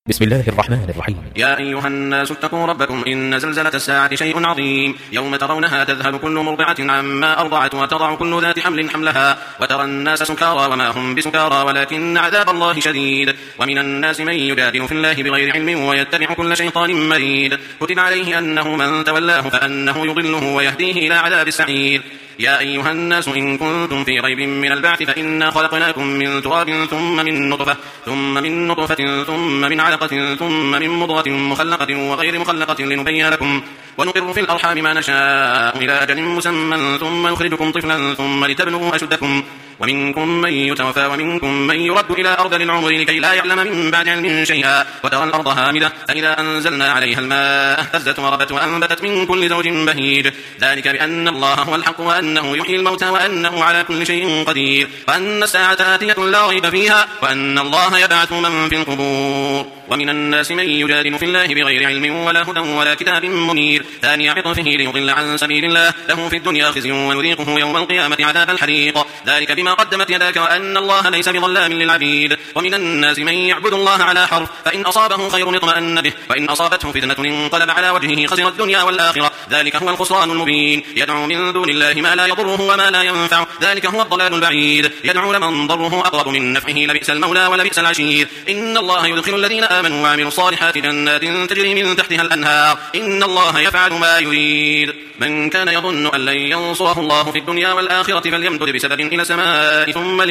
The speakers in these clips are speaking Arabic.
بسم الله الرحمن الرحيم. يا أيها الناس اتقوا ربكم إن زلزلة الساعة شيء عظيم يوم ترونها تذهل كل مرضعة عما أرضعت وتضع كل ذات حمل حملها وترى الناس سكارى وما هم بسكارى ولكن عذاب الله شديد. ومن الناس من يجادل في الله بغير علم ويتبع كل شيطان مريد كتب عليه أنه من تولاه فأنه يضله ويهديه إلى عذاب السعير. يا أيها الناس إن كنتم في ريب من البعث فإنا خلقناكم من تراب ثم من نطفة ثم من علقة ثم من مضغة مخلقة وغير مخلقة لنبين لكم ونقر في الأرحام ما نشاء إلى أجل مسمى ثم نخرجكم طفلا ثم لتبلغوا أشدكم ومنكم من يتوفى ومنكم من يرد إلى أرذل العمر لكي لا يعلم من بعد علم شيئا وترى الأرض هامدة فإذا أنزلنا عليها الماء اهتزت وربت وأنبتت من كل زوج بهيج ذلك بأن الله هو الحق وأنه يحيي الموتى وأنه على كل شيء قدير وأن الساعة آتية لا ريب فيها وأن الله يبعث من في القبور. ومن الناس من يجادل في الله بغير علم ولا هدى ولا كتاب منير ثاني عطفه ليضل عن سبيل الله له في الدنيا خزي ونذيقه يوم القيامة عذاب الحريق ذلك بما قدمت يداك وأن الله ليس بظلام للعبيد. ومن الناس من يعبد الله على حرف فإن أصابه خير اطمأن به وإن أصابته فتنة انقلب على وجهه خسر الدنيا والآخرة ذلك هو الخسران المبين. يدعو من دون الله ما لا يضره وما لا ينفع ذلك هو الضلال البعيد. يدعو لمن ضره أقرب من نفعه لبئس المولى ولبئس العشير. إن الله يدخل الذين آمنوا وعملوا الصالحات جنات تجري من تحتها الأنهار إن الله يفعل ما يريد. من كان يظن أن لن ينصره الله في الدنيا والآخرة فليمدد بسبب إلى السماء ثم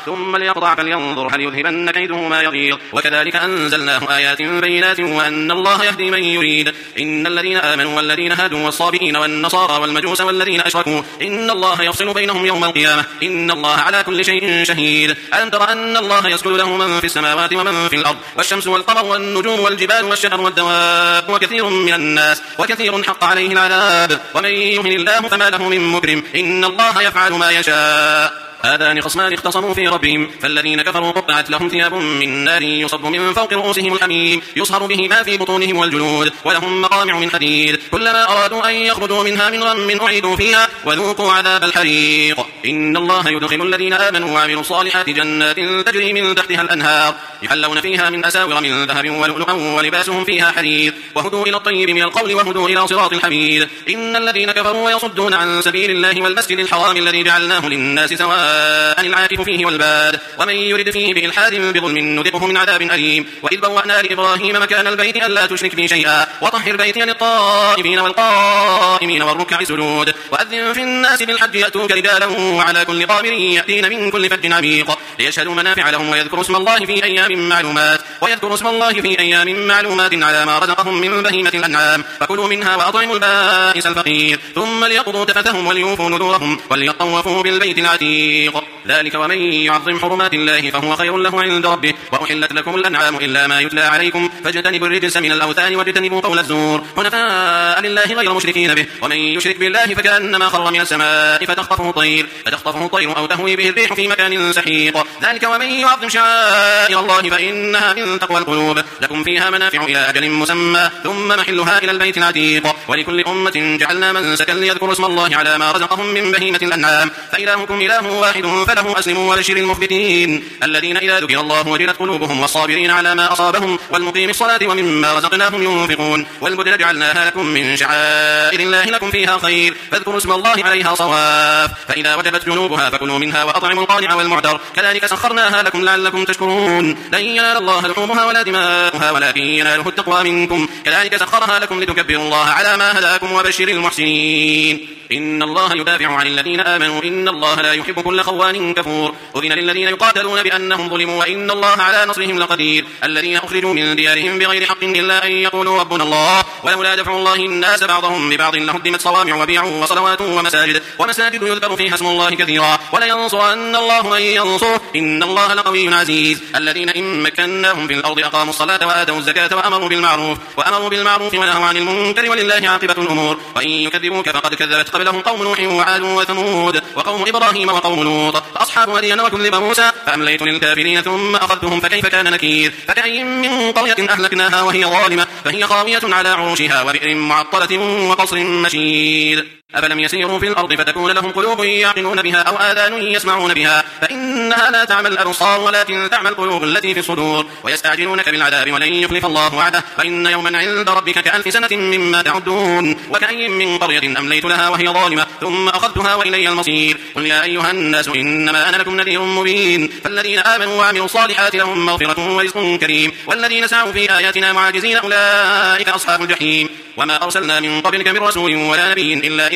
ليقطع فلينظر هل يذهبن كيده ما يغيظ وكذلك أنزلناه آيات بينات وأن الله يهدي من يريد. إن الذين آمنوا والذين هادوا والصابئين والنصارى والمجوس والذين أشركوا إن الله يفصل بينهم يوم القيامة إن الله على كل شيء شهيد. ألم تر أن الله يسجد له من في السماوات ومن في الأرض والشمس والقمر والنجوم والجبال والشجر والدواب وكثير من الناس وكثير حق عليه العذاب ومن يهن الله فما له من مكرم إن الله يفعل ما يشاء. هذان خصمان اختصموا في ربهم فالذين كفروا قطعت لهم ثياب من نار يصب من فوق رؤوسهم الحميم يصهر به ما في بطونهم والجلود ولهم مقامع من حديد كلما أرادوا أن يخرجوا منها من غم أعيدوا فيها وذوقوا عذاب الحريق. إن الله يدخل الذين آمنوا وعملوا الصالحات جنات تجري من تحتها الأنهار يحلون فيها من أساور من ذهب ولؤلؤا ولباسهم فيها حرير وهدوا إلى الطيب من القول وهدوا إلى صراط الحميد. إن الذين كفروا ويصدون عن سبيل الله والمسجد الحرام الذي جعلناه للناس سواء العاكف فيه والباد ومن يرد فيه بإلحاد بظلم نذقه من عذاب أليم. وإذ بوأنا لإبراهيم مكان البيت ألا تشرك بي شيئا وطهر بيتي للطائفين والقائمين والركع السجود وأذن في الناس بالحج يأتوك رجالا وعلى كل ضامر يأتين من كل فج عميق ليشهدوا منافع لهم ويذكروا اسم الله في أيام معلومات على ما رزقهم من بهيمة الأنعام فكلوا منها وأطعموا البائس الفقير ثم ليقضوا تفثهم وليوفوا نذورهم وليطوفوا بالبيت العتيق ذلك ومن يعظم حرمات الله فهو خير له عند ربه. وأحلت لكم الأنعام إلا ما يتلى عليكم فاجتنبوا الرجس من الأوثان واجتنبوا قول الزور حنفاء لله غير مشركين به ومن يشرك بالله فكأنما خر من السماء فتخطفه الطير أو تهوي به الريح في مكان سحيق ذلك ومن يعظم شعائر الله فإنها من تقوى القلوب. لكم فيها منافع إلى أجل مسمى ثم محلها إلى البيت العتيق ولكل أمة جعلنا منسكا ليذكروا اسم الله على ما رزقهم من بهيمة الأنعام فإلهكم إله واحد فله أسلموا وبشر المخبتين الذين إذا ذكر الله وجلت قلوبهم والصابرين على ما أصابهم والمقيم الصلاة ومما رزقناهم ينفقون والبدن جعلناها لكم من شعائر الله لكم فيها خير فاذكروا اسم الله عليها صواف فإذا وجبت جنوبها فكلوا منها وأطعموا القانع والمعتر كذلك سخرناها لكم لعلكم تشكرون. لن ينال الله لحومها ولا دماؤها ولكن يناله التقوى منكم كذلك سخرها لكم لتكبروا الله على ما هداكم وبشر المحسنين. إن الله يدافع عن الذين آمنوا إن الله لا يحب كل خوان كفور. أذن للذين يقاتلون بأنهم ظلموا وإن الله على نصرهم لقدير. الذين أخرجوا من ديارهم بغير حق إلا أن يقولوا ربنا الله ولولا دفع الله الناس بعضهم ببعض لهدمت صوامع وبيع وصلوات ومساجد يذكر فيها اسم الله كثيرا ولينصرن الله من ينصره إن الله لقوي عزيز. الذين إن مكناهم في الأرض أقاموا الصلاة وآتوا الزكاة وأمروا بالمعروف ونهوا عن المنكر ولله عاقبة الأمور. وإن يكذبوك فقد كذبت قبلهم قوم نوح وعاد وثمود وقوم إبراهيم وقوم لوط فأصحاب مدين وكذب موسى فأمليت للكافرين ثم أخذتهم فكيف كان نكير. فكأي من قرية أهلكناها وهي ظالمة فهي خاوية على عروشها وبئر معطلة وقصر مشيد. أفلم يسيروا في الأرض فتكون لهم قلوب يعقلون بها أو آذان يسمعون بها فإنها لا تعمى الأبصار ولكن تعمى القلوب التي في الصدور ويستعجلونك بالعذاب ولن يخلف الله وعده وإن يوما عند ربك كألف سنة مما تعدون وكأي من قرية أمليت لها وهي ظالمة ثم أخذتها وإلي المصير قل يا أيها الناس إنما أنا لكم نذير مبين فالذين آمنوا وعملوا الصالحات لهم مغفرة ورزق كريم والذين سعوا في آياتنا معاجزين أولئك أصحاب الجحيم وما أرسلنا من قبلك من رسول ولا نبي إلا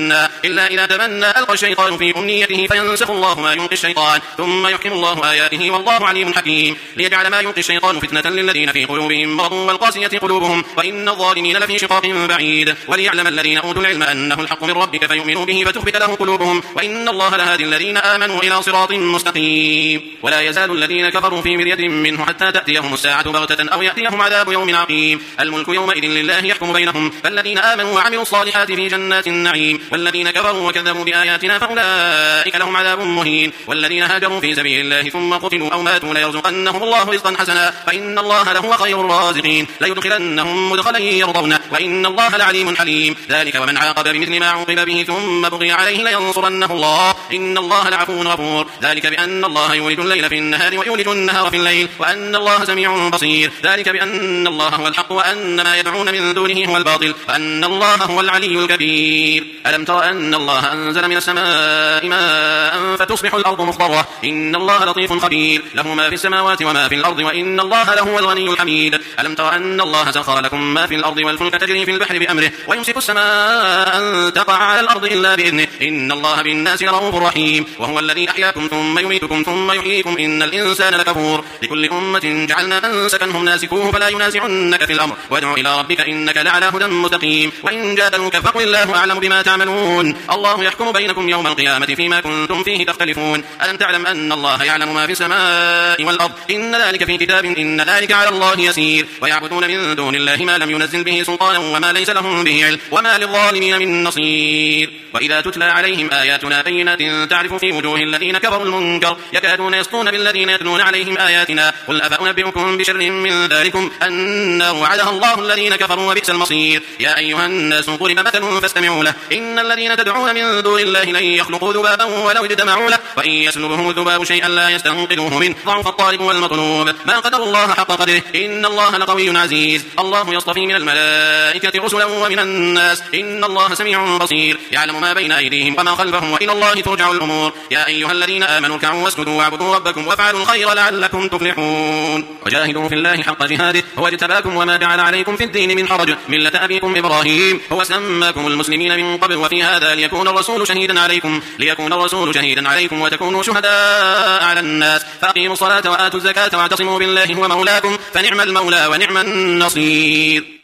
إذا تمنى ألقى الشيطان في أمنيته فينسخ الله ما يلقي الشيطان ثم يحكم الله آياته والله عليم حكيم ليجعل ما يلقي الشيطان فتنة للذين في قلوبهم مرض والقاسية قلوبهم وإن الظالمين لفي شقاق بعيد وليعلم الذين أوتوا العلم أنه الحق من ربك فيؤمنوا به فتخبت له قلوبهم وإن الله لهادي الذين آمنوا إلى صراط مستقيم ولا يزال الذين كفروا في مرية منه حتى تأتيهم الساعة بغتة أو يأتيهم عذاب يوم عقيم الملك يومئذ لله يحكم بينهم فالذين آمنوا وعملوا الصالحات في جنات النعيم والذين كفروا وكذبوا بآياتنا فأولئك لهم عذاب مهين والذين هاجروا في سبيل الله ثم قتلوا أو ماتوا ليرزقنهم الله رزقا حسنا فإن الله لهو خير الرازقين ليدخلنهم مدخلا يرضونه وإن الله لعليم حليم ذلك ومن عاقب بمثل ما عوقب به ثم بغي عليه لينصرنه الله إن الله لعفو غفور ذلك بأن الله يولج الليل في النهار ويولج النهار في الليل وأن الله سميع بصير ذلك بأن الله هو الحق وأن ما يدعون من دونه هو الباطل وأن الله هو العلي الكبير ألم تر أن الله أنزل من السماء ماء فتصبح الأرض مخضرة إن الله لطيف خبير له ما في السماوات وما في الأرض وإن الله لهو الغني الحميد ألم تر أن الله سخر لكم ما في الأرض والفلك تجري في البحر بأمره ويمسك السماء أن تقع على الأرض إلا بإذنه إن الله بالناس لرؤوف رحيم وهو الذي أحياكم ثم يميتكم ثم يحييكم إن الإنسان لكفور لكل أمة جعلنا منسكا هم ناسكوه فلا ينازعنك في الأمر وادع إلى ربك إنك لعلى هدى مستقيم وإن جادلوك فقل الله أعلم بما تعملون الله يحكم بينكم يوم القيامة فيما كنتم فيه تختلفون ألم تعلم أن الله يعلم ما في السماء والأرض إن ذلك في كتاب إن ذلك على الله يسير ويعبدون من دون الله ما لم ينزل به سلطانا وما ليس لهم به علم وما للظالمين من نصير وإذا تتلى عليهم آياتنا بينات تعرف في وجوه الذين كفروا المنكر يكادون يسطون بالذين يتلون عليهم آياتنا قل أفأنبئكم بشر من ذلكم النار وعدها الله الذين كفروا وبئس المصير يا أيها الناس ضرب مثل فاستمعوا له إن الذين تدعون من دون الله لن يخلقوا ذبابا ولو اجتمعوا له وإن يسلبهم الذباب شيئا لا يستنقذوه منه ضعف الطالب والمطلوب ما قدر الله حق قدره إن الله لقوي عزيز الله يصطفي من الملائكة رسلا ومن الناس إن الله سميع بصير يعلم ما بين أيديهم وما خلفهم وإلى الله ترجع الأمور يا أيها الذين آمنوا اركعوا واسجدوا واعبدوا ربكم وافعلوا الخير لعلكم تفلحون وجاهدوا في الله حق جهاده هو اجتباكم وما جعل عليكم في الدين من حرج ملة أبيكم إبراهيم هو سماكم المسلمين من قبل وفي هذا ليكون الرسول شهيدا عليكم وتكونوا شهداء على الناس فأقيموا الصلاة وآتوا الزكاة واعتصموا بالله هو مولاكم فنعم المولى ونعم النصير